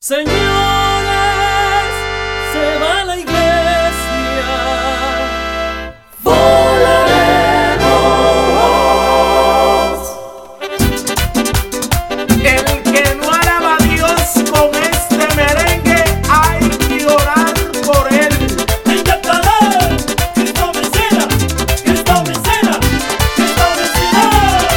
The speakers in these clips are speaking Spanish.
Señores, se va a la iglesia. Volaremos. El que no alaba a Dios con este merengue, hay que orar por él. ¡Ella calar! ¡Cristo vencida! ¡Cristo vencida! ¡Cristo vencida!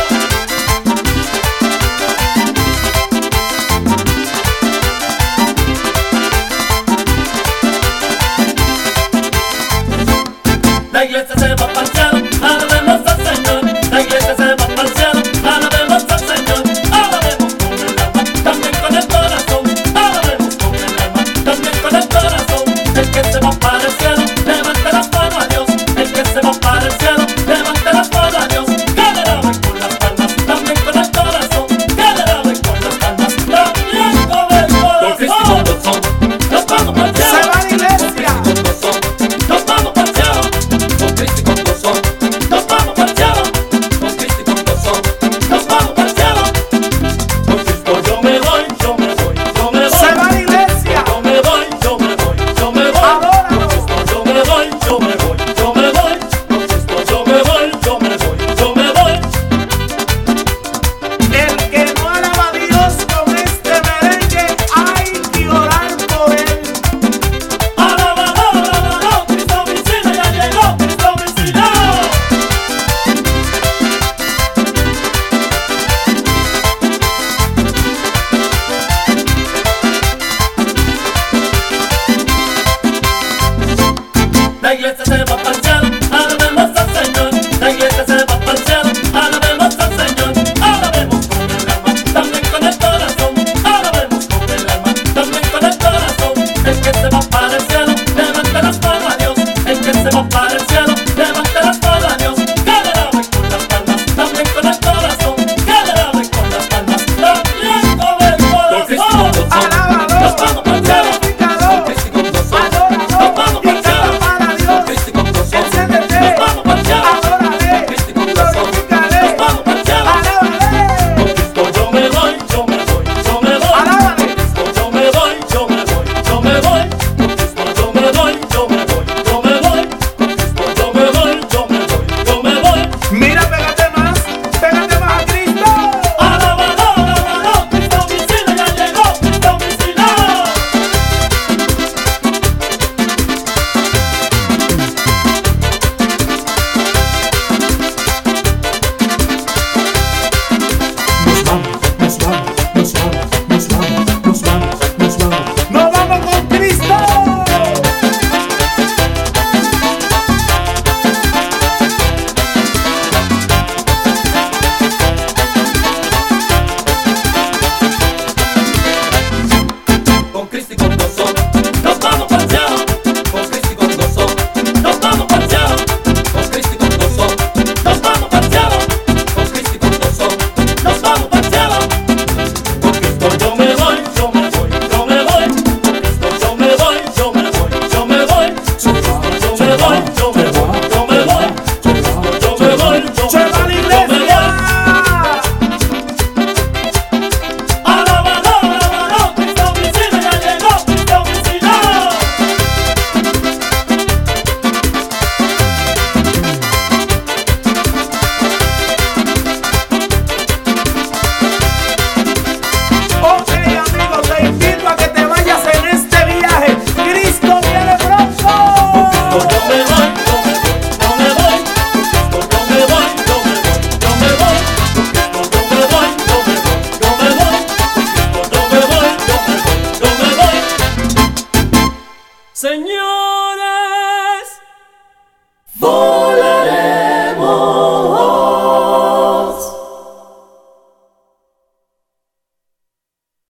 La iglesia se va para el cielo, alabemos al Señor. La iglesia se va para el cielo, alabemos al Señor. Alabemos con el alma, también con el corazón. Alabemos con el alma, también con el corazón. El que se va para el cielo, levante las manos a Dios. El que se va para el cielo, levante las manos a Dios. Que le alaben con las palmas, también con el corazón. Que le alaben con las palmas, también con el corazón. Con Cristo y con gozo, nos vamos para el cielo. Se va a la iglesia. Nos vamos para el cielo. Con Cristo y con gozo, nos vamos para el cielo. Con Cristo y con gozo, nos vamos para el cielo. Con Cristo yo me voy, yo me voy, yo me voy. Se va a la iglesia. Yo me voy, yo me voy, yo me voy. Adóralo. Con Cristo yo me voy, yo me voy, yo me voy. Con Cristo yo me voy, yo me voy, yo me voy. El que no alaba a Dios con este merengue, hay que orar por él. Alaba, alaba, alaba, Cristo vencido ya llegó, Cristo vencido. La iglesia se va para el cielo,